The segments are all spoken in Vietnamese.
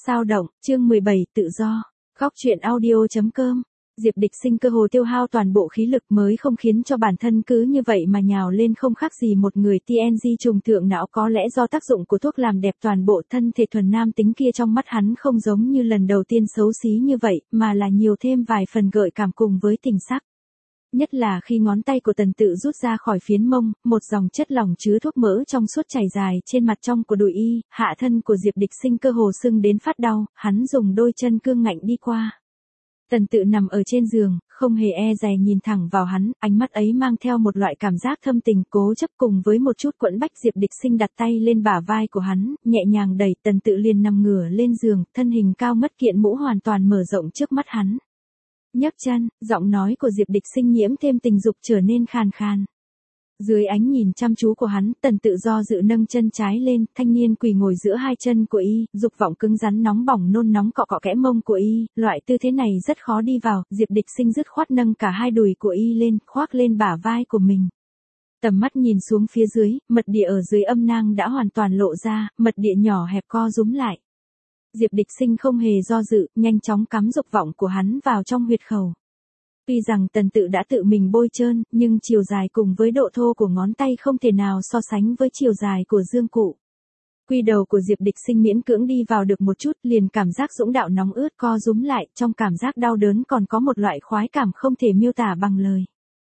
Sao động, chương 17, tự do. Góc truyện audio.com. Diệp Địch Sinh cơ hồ tiêu hao toàn bộ khí lực mới không khiến cho bản thân cứ như vậy mà nhào lên, không khác gì một người TNG trùng thượng não. Có lẽ do tác dụng của thuốc làm đẹp toàn bộ thân thể thuần nam tính kia trong mắt hắn không giống như lần đầu tiên xấu xí như vậy, mà là nhiều thêm vài phần gợi cảm cùng với tình sắc. Nhất là khi ngón tay của Tần Tự rút ra khỏi phiến mông, một dòng chất lỏng chứa thuốc mỡ trong suốt chảy dài trên mặt trong của đùi y, hạ thân của Diệp Địch Sinh cơ hồ sưng đến phát đau, hắn dùng đôi chân cương ngạnh đi qua. Tần Tự nằm ở trên giường, không hề e dè nhìn thẳng vào hắn, ánh mắt ấy mang theo một loại cảm giác thâm tình cố chấp cùng với một chút quẫn bách. Diệp Địch Sinh đặt tay lên bả vai của hắn, nhẹ nhàng đẩy, Tần Tự liền nằm ngửa lên giường, thân hình cao ngất kiện mũ hoàn toàn mở rộng trước mắt hắn. Nhấc chân, giọng nói của Diệp Địch Sinh nhiễm thêm tình dục trở nên khàn khàn. Dưới ánh nhìn chăm chú của hắn, Tần Tự do dự nâng chân trái lên, thanh niên quỳ ngồi giữa hai chân của y, dục vọng cứng rắn nóng bỏng nôn nóng cọ cọ kẽ mông của y, loại tư thế này rất khó đi vào. Diệp Địch Sinh dứt khoát nâng cả hai đùi của y lên, khoác lên bả vai của mình. Tầm mắt nhìn xuống phía dưới, mật địa ở dưới âm nang đã hoàn toàn lộ ra, mật địa nhỏ hẹp co rúm lại. Diệp Địch Sinh không hề do dự, nhanh chóng cắm dục vọng của hắn vào trong huyệt khẩu. Tuy rằng Tần Tự đã tự mình bôi trơn, nhưng chiều dài cùng với độ thô của ngón tay không thể nào so sánh với chiều dài của dương cụ. Quy đầu của Diệp Địch Sinh miễn cưỡng đi vào được một chút, liền cảm giác dũng đạo nóng ướt co rúm lại, trong cảm giác đau đớn còn có một loại khoái cảm không thể miêu tả bằng lời.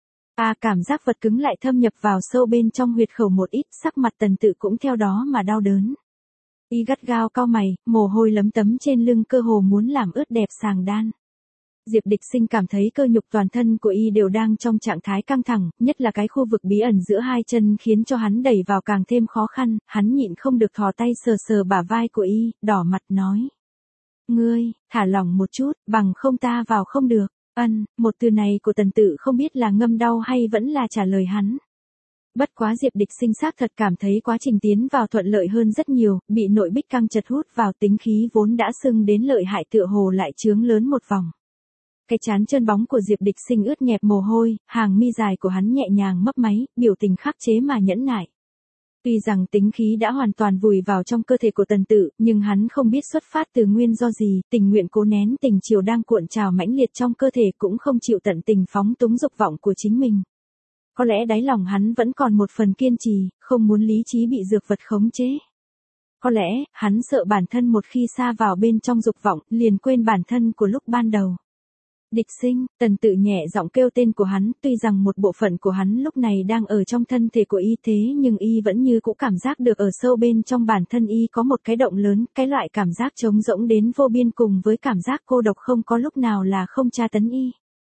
Cảm giác vật cứng lại thâm nhập vào sâu bên trong huyệt khẩu một ít, sắc mặt Tần Tự cũng theo đó mà đau đớn. Y gắt gao cau mày, mồ hôi lấm tấm trên lưng cơ hồ muốn làm ướt đẹp sàng đan. Diệp Địch Sinh cảm thấy cơ nhục toàn thân của y đều đang trong trạng thái căng thẳng, nhất là cái khu vực bí ẩn giữa hai chân khiến cho hắn đẩy vào càng thêm khó khăn, hắn nhịn không được thò tay sờ sờ bả vai của y, đỏ mặt nói. Ngươi, thả lỏng một chút, bằng không ta vào không được. Một từ này của Tần Tự không biết là ngâm đau hay vẫn là trả lời hắn. Bất quá Diệp Địch Sinh xác thật cảm thấy quá trình tiến vào thuận lợi hơn rất nhiều, bị nội bích căng chật hút vào, tính khí vốn đã sưng đến lợi hại tựa hồ lại trướng lớn một vòng. Cái trán trơn bóng của Diệp Địch Sinh ướt nhẹp mồ hôi, hàng mi dài của hắn nhẹ nhàng mấp máy, biểu tình khắc chế mà nhẫn nại. Tuy rằng tính khí đã hoàn toàn vùi vào trong cơ thể của Tần Tự, nhưng hắn không biết xuất phát từ nguyên do gì, tình nguyện cố nén tình chiều đang cuộn trào mãnh liệt trong cơ thể cũng không chịu tận tình phóng túng dục vọng của chính mình. Có lẽ đáy lòng hắn vẫn còn một phần kiên trì, không muốn lý trí bị dược vật khống chế. Có lẽ, hắn sợ bản thân một khi sa vào bên trong dục vọng, liền quên bản thân của lúc ban đầu. Địch Sinh, Tần Tự nhẹ giọng kêu tên của hắn, tuy rằng một bộ phận của hắn lúc này đang ở trong thân thể của y thế nhưng y vẫn như cũ cảm giác được ở sâu bên trong bản thân y có một cái động lớn, cái loại cảm giác trống rỗng đến vô biên cùng với cảm giác cô độc không có lúc nào là không tra tấn y.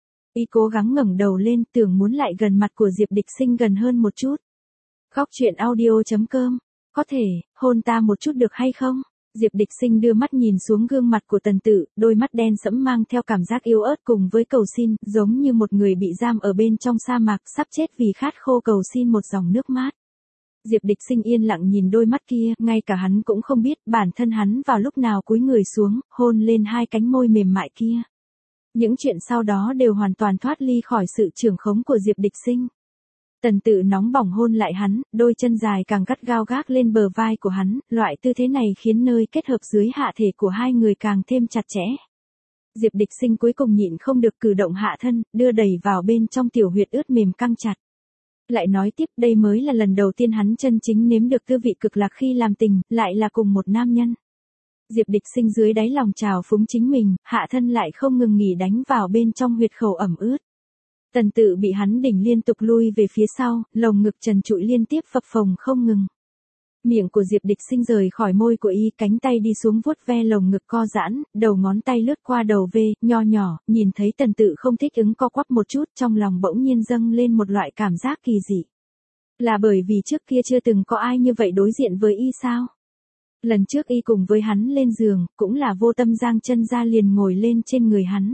Y cố gắng ngẩng đầu lên, tưởng muốn lại gần mặt của Diệp Địch Sinh gần hơn một chút. Góc truyện audio.com. Có thể, hôn ta một chút được hay không? Diệp Địch Sinh đưa mắt nhìn xuống gương mặt của Tần Tự, đôi mắt đen sẫm mang theo cảm giác yếu ớt cùng với cầu xin, giống như một người bị giam ở bên trong sa mạc sắp chết vì khát khô cầu xin một dòng nước mát. Diệp Địch Sinh yên lặng nhìn đôi mắt kia, ngay cả hắn cũng không biết bản thân hắn vào lúc nào cúi người xuống, hôn lên hai cánh môi mềm mại kia. Những chuyện sau đó đều hoàn toàn thoát ly khỏi sự trưởng khống của Diệp Địch Sinh. Tần Tự nóng bỏng hôn lại hắn, đôi chân dài càng gắt gao gác lên bờ vai của hắn, loại tư thế này khiến nơi kết hợp dưới hạ thể của hai người càng thêm chặt chẽ. Diệp Địch Sinh cuối cùng nhịn không được cử động hạ thân, đưa đẩy vào bên trong tiểu huyệt ướt mềm căng chặt. Lại nói tiếp, đây mới là lần đầu tiên hắn chân chính nếm được tư vị cực lạc khi làm tình, lại là cùng một nam nhân. Diệp Địch Sinh dưới đáy lòng trào phúng chính mình, hạ thân lại không ngừng nghỉ đánh vào bên trong huyệt khẩu ẩm ướt. Tần Tự bị hắn đỉnh liên tục lui về phía sau, lồng ngực trần trụi liên tiếp phập phồng không ngừng. Miệng của Diệp Địch Sinh rời khỏi môi của y, cánh tay đi xuống vuốt ve lồng ngực co giãn, đầu ngón tay lướt qua đầu V, nho nhỏ, nhìn thấy Tần Tự không thích ứng co quắp một chút, trong lòng bỗng nhiên dâng lên một loại cảm giác kỳ dị. Là bởi vì trước kia chưa từng có ai như vậy đối diện với y sao? Lần trước y cùng với hắn lên giường, cũng là vô tâm giang chân ra liền ngồi lên trên người hắn.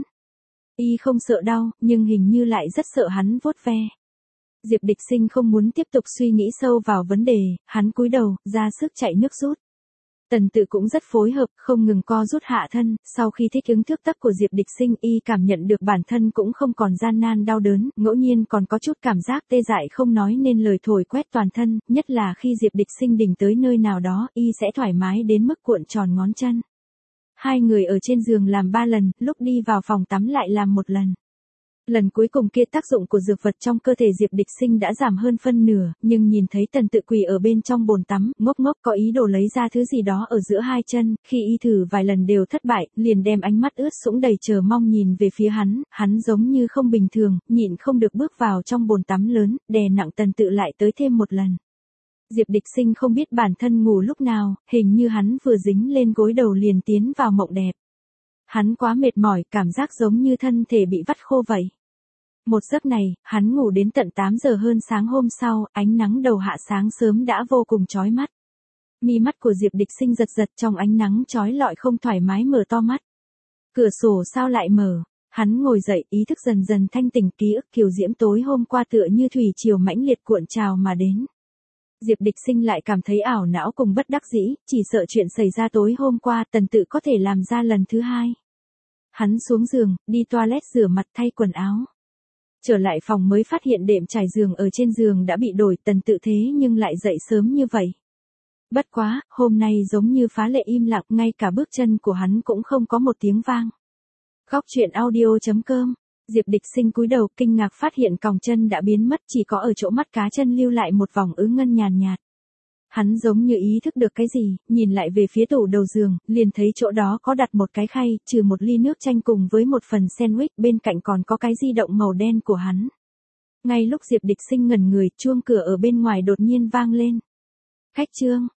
Y không sợ đau, nhưng hình như lại rất sợ hắn vuốt ve. Diệp Địch Sinh không muốn tiếp tục suy nghĩ sâu vào vấn đề, hắn cúi đầu, ra sức chạy nước rút. Tần Tự cũng rất phối hợp, không ngừng co rút hạ thân, sau khi thích ứng thước tấc của Diệp Địch Sinh, y cảm nhận được bản thân cũng không còn gian nan đau đớn, ngẫu nhiên còn có chút cảm giác tê dại không nói nên lời thổi quét toàn thân, nhất là khi Diệp Địch Sinh đỉnh tới nơi nào đó, y sẽ thoải mái đến mức cuộn tròn ngón chân. Hai người ở trên giường làm 3 lần, lúc đi vào phòng tắm lại làm 1 lần. Lần cuối cùng kia tác dụng của dược vật trong cơ thể Diệp Địch Sinh đã giảm hơn phân nửa, nhưng nhìn thấy Tần Tự quỳ ở bên trong bồn tắm, ngốc ngốc có ý đồ lấy ra thứ gì đó ở giữa hai chân, khi y thử vài lần đều thất bại, liền đem ánh mắt ướt sũng đầy chờ mong nhìn về phía hắn giống như không bình thường, nhịn không được bước vào trong bồn tắm lớn, đè nặng Tần Tự lại tới thêm 1 lần. Diệp Địch Sinh không biết bản thân ngủ lúc nào, hình như hắn vừa dính lên gối đầu liền tiến vào mộng đẹp. Hắn quá mệt mỏi, cảm giác giống như thân thể bị vắt khô vậy. Một giấc này, hắn ngủ đến tận 8 giờ hơn sáng hôm sau, ánh nắng đầu hạ sáng sớm đã vô cùng chói mắt. Mi mắt của Diệp Địch Sinh giật giật trong ánh nắng chói lọi không thoải mái mở to mắt. Cửa sổ sao lại mở? Hắn ngồi dậy, ý thức dần dần thanh tỉnh, ký ức kiều diễm tối hôm qua tựa như thủy triều mãnh liệt cuộn trào mà đến. Diệp Địch Sinh lại cảm thấy ảo não cùng bất đắc dĩ, chỉ sợ chuyện xảy ra tối hôm qua Tần Tự có thể làm ra lần thứ hai. Hắn xuống giường, đi toilet rửa mặt thay quần áo. Trở lại phòng mới phát hiện đệm trải giường ở trên giường đã bị đổi, Tần Tự thế nhưng lại dậy sớm như vậy. Bất quá, hôm nay giống như phá lệ im lặng, ngay cả bước chân của hắn cũng không có một tiếng vang. Góc truyện audio.com. Diệp Địch Sinh cúi đầu kinh ngạc phát hiện còng chân đã biến mất, chỉ có ở chỗ mắt cá chân lưu lại một vòng ứ ngân nhàn nhạt. Hắn giống như ý thức được cái gì, nhìn lại về phía tủ đầu giường, liền thấy chỗ đó có đặt một cái khay, trừ một ly nước chanh cùng với một phần sandwich, bên cạnh còn có cái di động màu đen của hắn. Ngay lúc Diệp Địch Sinh ngẩn người, chuông cửa ở bên ngoài đột nhiên vang lên. Khách Trương,